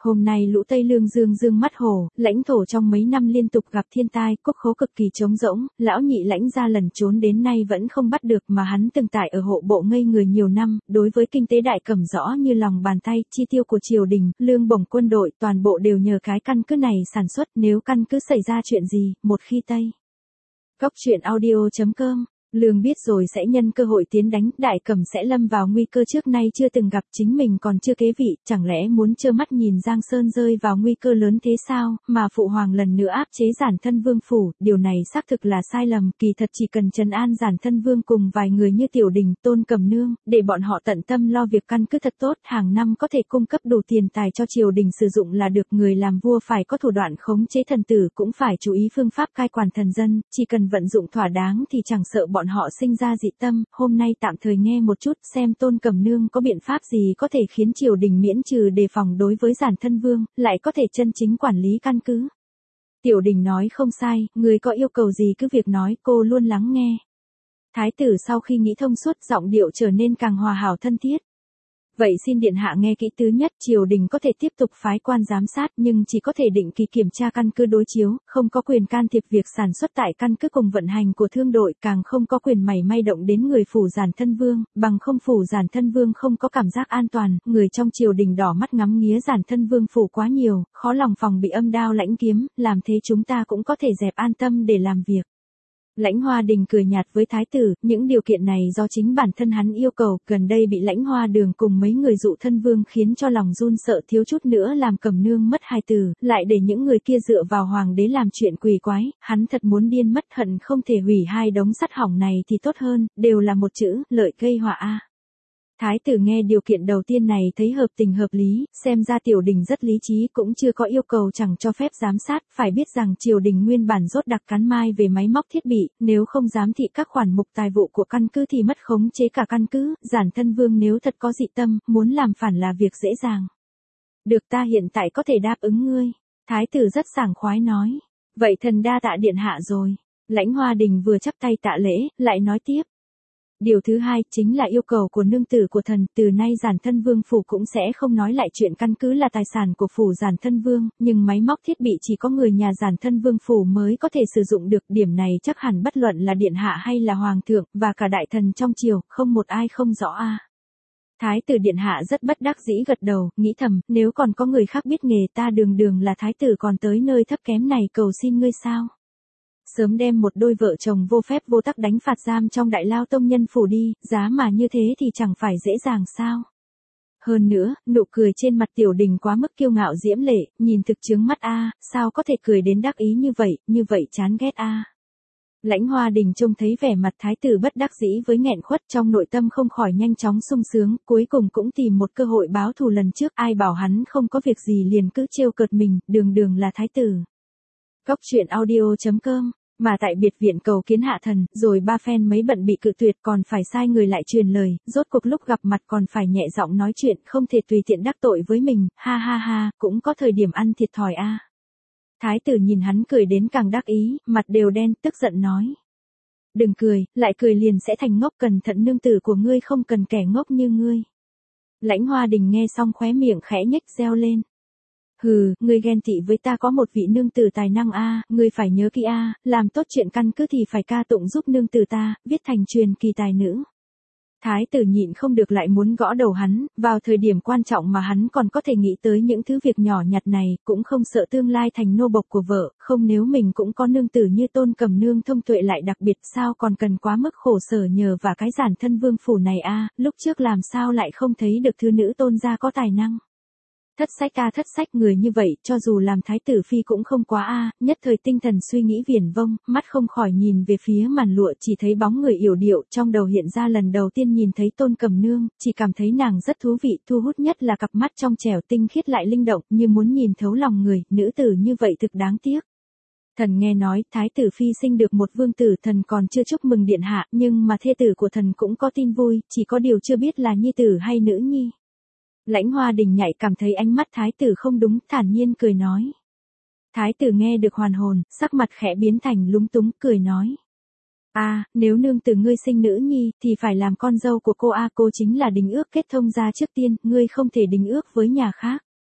[SPEAKER 1] Hôm nay lũ Tây Lương dương dương mắt hổ, lãnh thổ trong mấy năm liên tục gặp thiên tai, quốc khố cực kỳ trống rỗng, lão nhị lãnh gia lần trốn đến nay vẫn không bắt được mà hắn từng tại ở hộ bộ ngây người nhiều năm, đối với kinh tế đại cẩm rõ như lòng bàn tay, chi tiêu của triều đình, lương bổng quân đội, toàn bộ đều nhờ cái căn cứ này sản xuất, nếu căn cứ xảy ra chuyện gì, một khi Tây. Góc truyện audio chấm com Lương biết rồi sẽ nhân cơ hội tiến đánh, đại cẩm sẽ lâm vào nguy cơ trước nay chưa từng gặp, chính mình còn chưa kế vị, chẳng lẽ muốn trơ mắt nhìn Giang Sơn rơi vào nguy cơ lớn thế sao, mà phụ hoàng lần nữa áp chế Giản Thân Vương phủ, điều này xác thực là sai lầm, kỳ thật chỉ cần trấn an Giản Thân Vương cùng vài người như Tiểu Đình, Tôn Cẩm Nương, để bọn họ tận tâm lo việc căn cứ thật tốt, hàng năm có thể cung cấp đủ tiền tài cho triều đình sử dụng là được, người làm vua phải có thủ đoạn khống chế thần tử, cũng phải chú ý phương pháp cai quản thần dân, chỉ cần vận dụng thỏa đáng thì chẳng sợ bọn họ sinh ra dị tâm. Hôm nay tạm thời nghe một chút xem Tôn Cẩm Nương có biện pháp gì có thể khiến triều đình miễn trừ đề phòng đối với Giản Thân Vương, lại có thể chân chính quản lý căn cứ. Tiểu Đình nói không sai, người có yêu cầu gì cứ việc nói, cô luôn lắng nghe. Thái tử sau khi nghĩ thông suốt, giọng điệu trở nên càng hòa hảo thân thiết. Vậy xin điện hạ nghe kỹ, thứ nhất, triều đình có thể tiếp tục phái quan giám sát nhưng chỉ có thể định kỳ kiểm tra căn cứ đối chiếu, không có quyền can thiệp việc sản xuất tại căn cứ cùng vận hành của thương đội, càng không có quyền mảy may động đến người phủ Giản Thân Vương, bằng không phủ Giản Thân Vương không có cảm giác an toàn, người trong triều đình đỏ mắt ngắm nghía Giản Thân Vương phủ quá nhiều, khó lòng phòng bị âm đao lãnh kiếm, làm thế chúng ta cũng có thể dẹp an tâm để làm việc. Lãnh Hoa Đình cười nhạt với thái tử, những điều kiện này do chính bản thân hắn yêu cầu, gần đây bị Lãnh Hoa Đường cùng mấy người dụ thân vương khiến cho lòng run sợ, thiếu chút nữa làm Cẩm Nương mất hài tử, lại để những người kia dựa vào hoàng đế làm chuyện quỷ quái, hắn thật muốn điên mất, hận không thể hủy hai đống sắt hỏng này thì tốt hơn, đều là một chữ, lợi gây họa a. Thái tử nghe điều kiện đầu tiên này thấy hợp tình hợp lý, xem ra Tiểu Đình rất lý trí, cũng chưa có yêu cầu chẳng cho phép giám sát, phải biết rằng triều đình nguyên bản rốt đặc cắn mai về máy móc thiết bị, nếu không giám thị các khoản mục tài vụ của căn cứ thì mất khống chế cả căn cứ, Giản Thân Vương nếu thật có dị tâm, muốn làm phản là việc dễ dàng. Được, ta hiện tại có thể đáp ứng ngươi. Thái tử rất sảng khoái nói. Vậy thần đa tạ điện hạ rồi. Lãnh Hoa Đình vừa chắp tay tạ lễ, lại nói tiếp. Điều thứ hai, chính là yêu cầu của nương tử của thần, từ nay Giản Thân Vương phủ cũng sẽ không nói lại chuyện căn cứ là tài sản của phủ Giản Thân Vương, nhưng máy móc thiết bị chỉ có người nhà Giản Thân Vương phủ mới có thể sử dụng được, điểm này chắc hẳn bất luận là điện hạ hay là hoàng thượng, và cả đại thần trong triều, không một ai không rõ a. Thái tử điện hạ rất bất đắc dĩ gật đầu, nghĩ thầm, nếu còn có người khác biết nghề ta đường đường là thái tử còn tới nơi thấp kém này cầu xin ngươi sao? Sớm đem một đôi vợ chồng vô phép vô tắc đánh phạt giam trong đại lao tông nhân phủ đi, giá mà như thế thì chẳng phải dễ dàng sao. Hơn nữa, nụ cười trên mặt Tiểu Đình quá mức kiêu ngạo diễm lệ, nhìn thực chướng mắt a, sao có thể cười đến đắc ý như vậy, như vậy chán ghét a. Lãnh Hoa Đình trông thấy vẻ mặt thái tử bất đắc dĩ với nghẹn khuất, trong nội tâm không khỏi nhanh chóng sung sướng, cuối cùng cũng tìm một cơ hội báo thù lần trước, ai bảo hắn không có việc gì liền cứ trêu cợt mình, đường đường là thái tử. Góc truyện audio chấm com Mà tại biệt viện cầu kiến hạ thần, rồi ba phen mấy bận bị cự tuyệt, còn phải sai người lại truyền lời, rốt cuộc lúc gặp mặt còn phải nhẹ giọng nói chuyện, không thể tùy tiện đắc tội với mình, ha ha ha, cũng có thời điểm ăn thiệt thòi a. Thái tử nhìn hắn cười đến càng đắc ý, mặt đều đen, tức giận nói. Đừng cười, lại cười liền sẽ thành ngốc, cẩn thận nương tử của ngươi không cần kẻ ngốc như ngươi. Lãnh Hoa Đình nghe xong khóe miệng khẽ nhếch reo lên. Hừ, ngươi ghen tị với ta có một vị nương tử tài năng a, ngươi phải nhớ kỹ a, làm tốt chuyện căn cứ thì phải ca tụng giúp nương tử ta, viết thành truyền kỳ tài nữ. Thái tử nhịn không được lại muốn gõ đầu hắn, vào thời điểm quan trọng mà hắn còn có thể nghĩ tới những thứ việc nhỏ nhặt này, cũng không sợ tương lai thành nô bộc của vợ, không nếu mình cũng có nương tử như Tôn Cẩm Nương thông tuệ lại đặc biệt, sao còn cần quá mức khổ sở nhờ và cái Giản Thân Vương phủ này a, lúc trước làm sao lại không thấy được thứ nữ Tôn gia có tài năng. Thất sách a, thất sách, người như vậy, cho dù làm thái tử phi cũng không quá a. Nhất thời tinh thần suy nghĩ viển vông, mắt không khỏi nhìn về phía màn lụa, chỉ thấy bóng người yểu điệu, trong đầu hiện ra lần đầu tiên nhìn thấy Tôn Cẩm Nương, chỉ cảm thấy nàng rất thú vị, thu hút nhất là cặp mắt trong trẻo tinh khiết lại linh động, như muốn nhìn thấu lòng người, nữ tử như vậy thực đáng tiếc. Thần nghe nói, thái tử phi sinh được một vương tử, thần còn chưa chúc mừng điện hạ, nhưng mà thê tử của thần cũng có tin vui, chỉ có điều chưa biết là nhi tử hay nữ nhi. Lãnh Hoa Đình nhạy cảm thấy ánh mắt thái tử không đúng, thản nhiên cười nói. Thái tử nghe được hoàn hồn, sắc mặt khẽ biến thành lúng túng, cười nói. A, à, nếu nương tử ngươi sinh nữ nhi, thì phải làm con dâu của cô a, cô chính là đính ước kết thông gia trước tiên, ngươi không thể đính ước với nhà khác.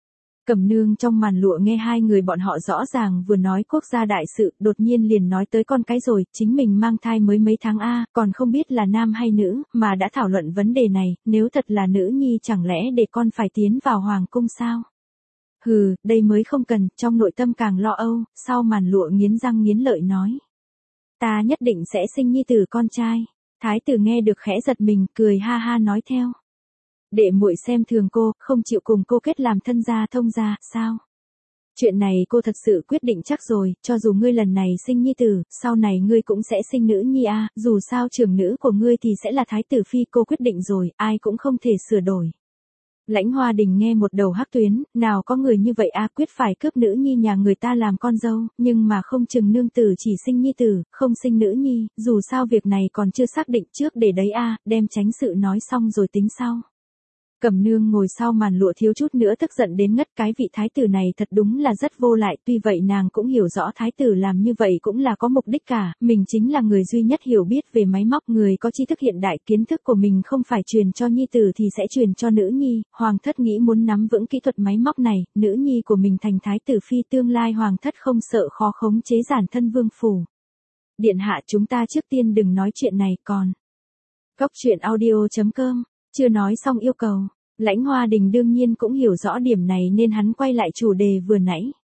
[SPEAKER 1] Cẩm nương trong màn lụa nghe hai người bọn họ rõ ràng vừa nói quốc gia đại sự, đột nhiên liền nói tới con cái rồi, chính mình mang thai mới mấy tháng a, còn không biết là nam hay nữ, mà đã thảo luận vấn đề này, nếu thật là nữ nhi chẳng lẽ để con phải tiến vào hoàng cung sao? Hừ, đây mới không cần, trong nội tâm càng lo âu, sau màn lụa nghiến răng nghiến lợi nói. Ta nhất định sẽ sinh nhi tử con trai. Thái tử nghe được khẽ giật mình, cười ha ha nói theo. Đệ muội xem thường cô, không chịu cùng cô kết làm thân gia thông gia, sao? Chuyện này cô thật sự quyết định chắc rồi, cho dù ngươi lần này sinh nhi tử, sau này ngươi cũng sẽ sinh nữ nhi a, dù sao trưởng nữ của ngươi thì sẽ là thái tử phi, cô quyết định rồi, ai cũng không thể sửa đổi. Lãnh Hoa Đình nghe một đầu hắc tuyến, nào có người như vậy a, quyết phải cướp nữ nhi nhà người ta làm con dâu, nhưng mà không chừng nương tử chỉ sinh nhi tử, không sinh nữ nhi, dù sao việc này còn chưa xác định trước để đấy a, đem tránh sự nói xong rồi tính sau. Cẩm nương ngồi sau màn lụa thiếu chút nữa tức giận đến ngất, cái vị thái tử này thật đúng là rất vô lại, tuy vậy nàng cũng hiểu rõ thái tử làm như vậy cũng là có mục đích cả, mình chính là người duy nhất hiểu biết về máy móc, người có tri thức hiện đại, kiến thức của mình không phải truyền cho nhi tử thì sẽ truyền cho nữ nhi, hoàng thất nghĩ muốn nắm vững kỹ thuật máy móc này, nữ nhi của mình thành thái tử phi, tương lai hoàng thất không sợ khó khống chế giản thân vương phủ. Điện hạ, chúng ta trước tiên đừng nói chuyện này còn. Góc truyện audio chấm com. Chưa nói xong yêu cầu, Lãnh Hoa Đình đương nhiên cũng hiểu rõ điểm này nên hắn quay lại chủ đề vừa nãy.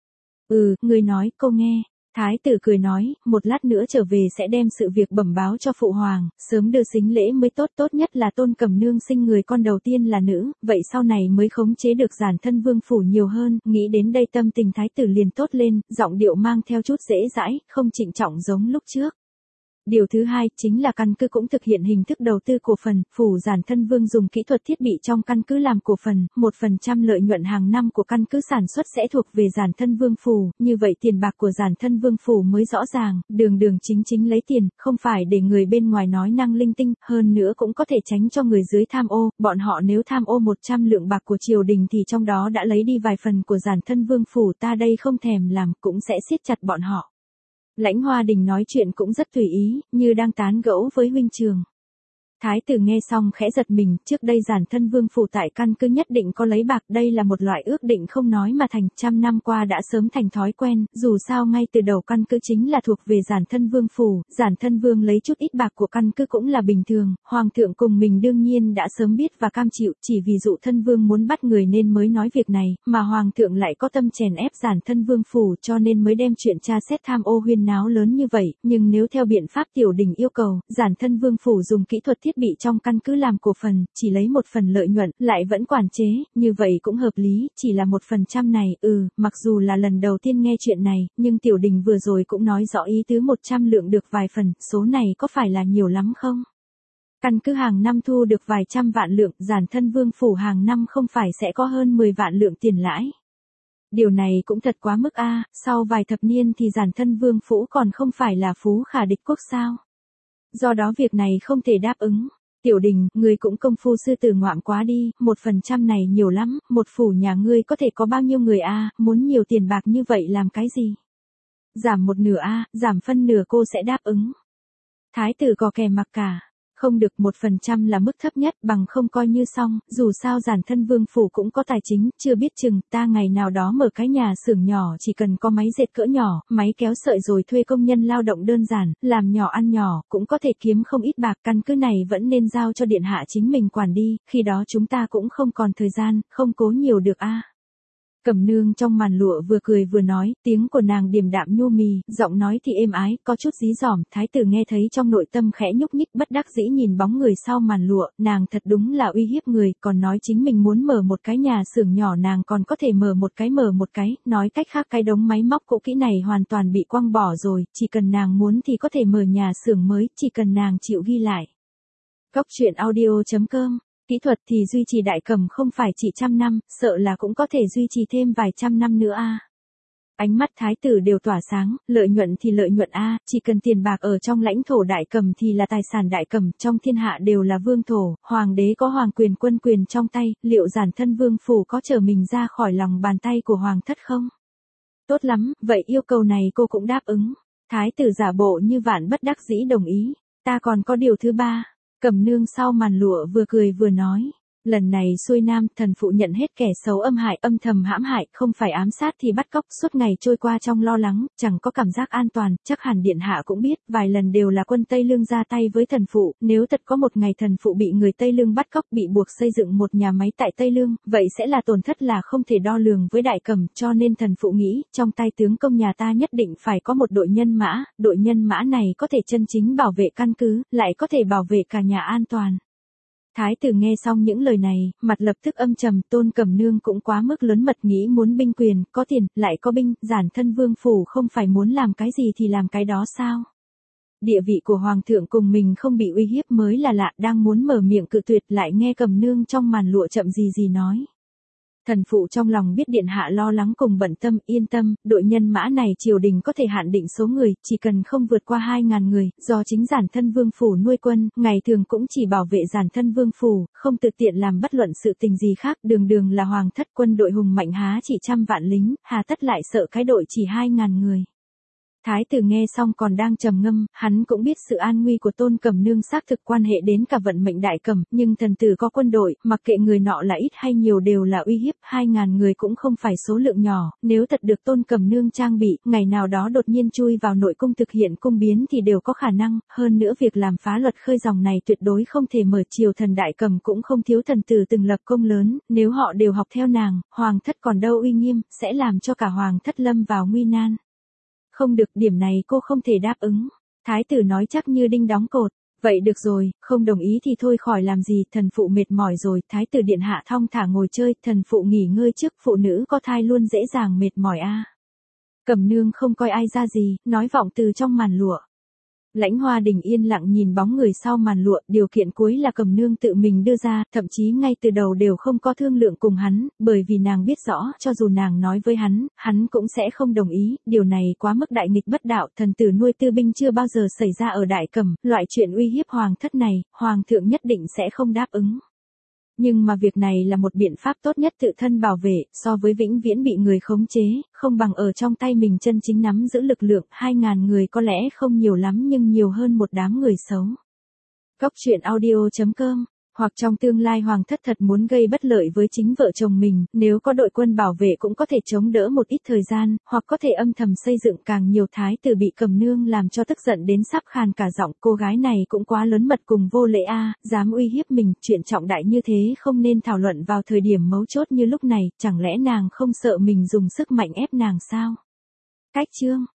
[SPEAKER 1] Ừ, người nói, cô nghe. Thái tử cười nói, một lát nữa trở về sẽ đem sự việc bẩm báo cho phụ hoàng, sớm đưa sính lễ mới tốt, tốt nhất là Tôn Cẩm Nương sinh người con đầu tiên là nữ, vậy sau này mới khống chế được giản thân vương phủ nhiều hơn, nghĩ đến đây tâm tình thái tử liền tốt lên, giọng điệu mang theo chút dễ dãi, không trịnh trọng giống lúc trước. Điều thứ hai, chính là căn cứ cũng thực hiện hình thức đầu tư cổ phần, phủ giản thân vương dùng kỹ thuật thiết bị trong căn cứ làm cổ phần, một phần trăm lợi nhuận hàng năm của căn cứ sản xuất sẽ thuộc về giản thân vương phủ, như vậy tiền bạc của giản thân vương phủ mới rõ ràng, đường đường chính chính lấy tiền, không phải để người bên ngoài nói năng linh tinh, hơn nữa cũng có thể tránh cho người dưới tham ô, bọn họ nếu tham ô một trăm lượng bạc của triều đình thì trong đó đã lấy đi vài phần của giản thân vương phủ, ta đây không thèm làm, cũng sẽ siết chặt bọn họ. Lãnh Hoa Đình nói chuyện cũng rất tùy ý, như đang tán gẫu với huynh trường. Thái tử nghe xong khẽ giật mình, trước đây giản thân vương phủ tại căn cứ nhất định có lấy bạc, đây là một loại ước định không nói mà thành, trăm năm qua đã sớm thành thói quen, dù sao ngay từ đầu căn cứ chính là thuộc về giản thân vương phủ, giản thân vương lấy chút ít bạc của căn cứ cũng là bình thường, hoàng thượng cùng mình đương nhiên đã sớm biết và cam chịu, chỉ vì dụ thân vương muốn bắt người nên mới nói việc này, mà hoàng thượng lại có tâm chèn ép giản thân vương phủ cho nên mới đem chuyện tra xét tham ô huyên náo lớn như vậy, nhưng nếu theo biện pháp tiểu đình yêu cầu, giản thân vương phủ dùng kỹ thuật thiết bị trong căn cứ làm cổ phần, chỉ lấy một phần lợi nhuận, lại vẫn quản chế, như vậy cũng hợp lý, chỉ là một phần trăm này, ừ, mặc dù là lần đầu tiên nghe chuyện này, nhưng tiểu đình vừa rồi cũng nói rõ ý tứ một trăm lượng được vài phần, số này có phải là nhiều lắm không? Căn cứ hàng năm thu được vài trăm vạn lượng, giản thân vương phủ hàng năm không phải sẽ có hơn mười vạn lượng tiền lãi. Điều này cũng thật quá mức a, sau vài thập niên thì giản thân vương phủ còn không phải là phú khả địch quốc sao? Do đó việc này không thể đáp ứng. Tiểu đình, ngươi cũng công phu sư tử ngoạm quá đi, một phần trăm này nhiều lắm, một phủ nhà ngươi có thể có bao nhiêu người a, muốn nhiều tiền bạc như vậy làm cái gì? Giảm một nửa a, giảm phân nửa cô sẽ đáp ứng. Thái tử có kè mặc cả. Không được, một phần trăm là mức thấp nhất, bằng không coi như xong, dù sao giản thân vương phủ cũng có tài chính, chưa biết chừng, ta ngày nào đó mở cái nhà xưởng nhỏ chỉ cần có máy dệt cỡ nhỏ, máy kéo sợi rồi thuê công nhân lao động đơn giản, làm nhỏ ăn nhỏ, cũng có thể kiếm không ít bạc, căn cứ này vẫn nên giao cho điện hạ chính mình quản đi, khi đó chúng ta cũng không còn thời gian, không cố nhiều được a. Cẩm nương trong màn lụa vừa cười vừa nói, tiếng của nàng điềm đạm nhu mì, giọng nói thì êm ái, có chút dí dỏm, thái tử nghe thấy trong nội tâm khẽ nhúc nhích, bất đắc dĩ nhìn bóng người sau màn lụa, nàng thật đúng là uy hiếp người, còn nói chính mình muốn mở một cái nhà xưởng nhỏ, nàng còn có thể mở một cái mở một cái, nói cách khác cái đống máy móc cũ kỹ này hoàn toàn bị quăng bỏ rồi, chỉ cần nàng muốn thì có thể mở nhà xưởng mới, chỉ cần nàng chịu ghi lại. Góc truyện audio chấm com. Kỹ thuật thì duy trì đại cẩm không phải chỉ trăm năm, sợ là cũng có thể duy trì thêm vài trăm năm nữa a. Ánh mắt thái tử đều tỏa sáng, lợi nhuận thì lợi nhuận a, chỉ cần tiền bạc ở trong lãnh thổ đại cẩm thì là tài sản đại cẩm, trong thiên hạ đều là vương thổ, hoàng đế có hoàng quyền quân quyền trong tay, liệu giản thân vương phủ có trở mình ra khỏi lòng bàn tay của hoàng thất không? Tốt lắm, vậy yêu cầu này cô cũng đáp ứng. Thái tử giả bộ như vạn bất đắc dĩ đồng ý, ta còn có điều thứ ba. Cẩm nương sau màn lụa vừa cười vừa nói. Lần này xuôi nam, thần phụ nhận hết kẻ xấu âm hại, âm thầm hãm hại, không phải ám sát thì bắt cóc, suốt ngày trôi qua trong lo lắng, chẳng có cảm giác an toàn, chắc hẳn điện hạ cũng biết, vài lần đều là quân Tây Lương ra tay với thần phụ, nếu thật có một ngày thần phụ bị người Tây Lương bắt cóc, bị buộc xây dựng một nhà máy tại Tây Lương, vậy sẽ là tổn thất là không thể đo lường với Đại Cẩm, cho nên thần phụ nghĩ, trong tay tướng công nhà ta nhất định phải có một đội nhân mã, đội nhân mã này có thể chân chính bảo vệ căn cứ, lại có thể bảo vệ cả nhà an toàn. Thái tử nghe xong những lời này, mặt lập tức âm trầm, Tôn Cẩm Nương cũng quá mức lớn mật, nghĩ muốn binh quyền, có tiền, lại có binh, giản thân vương phủ không phải muốn làm cái gì thì làm cái đó sao? Địa vị của hoàng thượng cùng mình không bị uy hiếp mới là lạ, đang muốn mở miệng cự tuyệt lại nghe Cẩm Nương trong màn lụa chậm gì gì nói. Thần phụ trong lòng biết điện hạ lo lắng cùng bận tâm, yên tâm, đội nhân mã này triều đình có thể hạn định số người, chỉ cần không vượt qua hai ngàn người, do chính giản thân vương phủ nuôi quân, ngày thường cũng chỉ bảo vệ giản thân vương phủ, không tự tiện làm bất luận sự tình gì khác, đường đường là hoàng thất, quân đội hùng mạnh há chỉ trăm vạn lính, hà tất lại sợ cái đội chỉ hai ngàn người. Thái tử nghe xong còn đang trầm ngâm, hắn cũng biết sự an nguy của Tôn Cẩm Nương xác thực quan hệ đến cả vận mệnh Đại Cẩm, nhưng thần tử có quân đội, mặc kệ người nọ là ít hay nhiều đều là uy hiếp, hai ngàn người cũng không phải số lượng nhỏ, nếu thật được Tôn Cẩm Nương trang bị, ngày nào đó đột nhiên chui vào nội cung thực hiện cung biến thì đều có khả năng, hơn nữa việc làm phá luật khơi dòng này tuyệt đối không thể mở, triều thần Đại Cẩm cũng không thiếu thần tử từng lập công lớn, nếu họ đều học theo nàng, hoàng thất còn đâu uy nghiêm, sẽ làm cho cả hoàng thất lâm vào nguy nan. Không được, điểm này cô không thể đáp ứng. Thái tử nói chắc như đinh đóng cột. Vậy được rồi, không đồng ý thì thôi khỏi làm gì, thần phụ mệt mỏi rồi, thái tử điện hạ thong thả ngồi chơi, thần phụ nghỉ ngơi trước, phụ nữ có thai luôn dễ dàng mệt mỏi a. À. Cẩm Nương không coi ai ra gì, nói vọng từ trong màn lụa. Lãnh Hoa Đình yên lặng nhìn bóng người sau màn lụa, điều kiện cuối là Cẩm Nương tự mình đưa ra, thậm chí ngay từ đầu đều không có thương lượng cùng hắn, bởi vì nàng biết rõ, cho dù nàng nói với hắn, hắn cũng sẽ không đồng ý, điều này quá mức đại nghịch bất đạo, thần tử nuôi tư binh chưa bao giờ xảy ra ở Đại Cẩm, loại chuyện uy hiếp hoàng thất này, hoàng thượng nhất định sẽ không đáp ứng. Nhưng mà việc này là một biện pháp tốt nhất tự thân bảo vệ, so với vĩnh viễn bị người khống chế, không bằng ở trong tay mình chân chính nắm giữ lực lượng, hai ngàn người có lẽ không nhiều lắm nhưng nhiều hơn một đám người xấu. Góc truyện audio chấm com. Hoặc trong tương lai hoàng thất thật muốn gây bất lợi với chính vợ chồng mình, nếu có đội quân bảo vệ cũng có thể chống đỡ một ít thời gian, hoặc có thể âm thầm xây dựng càng nhiều. Thái tử bị Cẩm Nương làm cho tức giận đến sắp khàn cả giọng, cô gái này cũng quá lớn mật cùng vô lễ a, à, dám uy hiếp mình, chuyện trọng đại như thế không nên thảo luận vào thời điểm mấu chốt như lúc này, chẳng lẽ nàng không sợ mình dùng sức mạnh ép nàng sao? Cách chương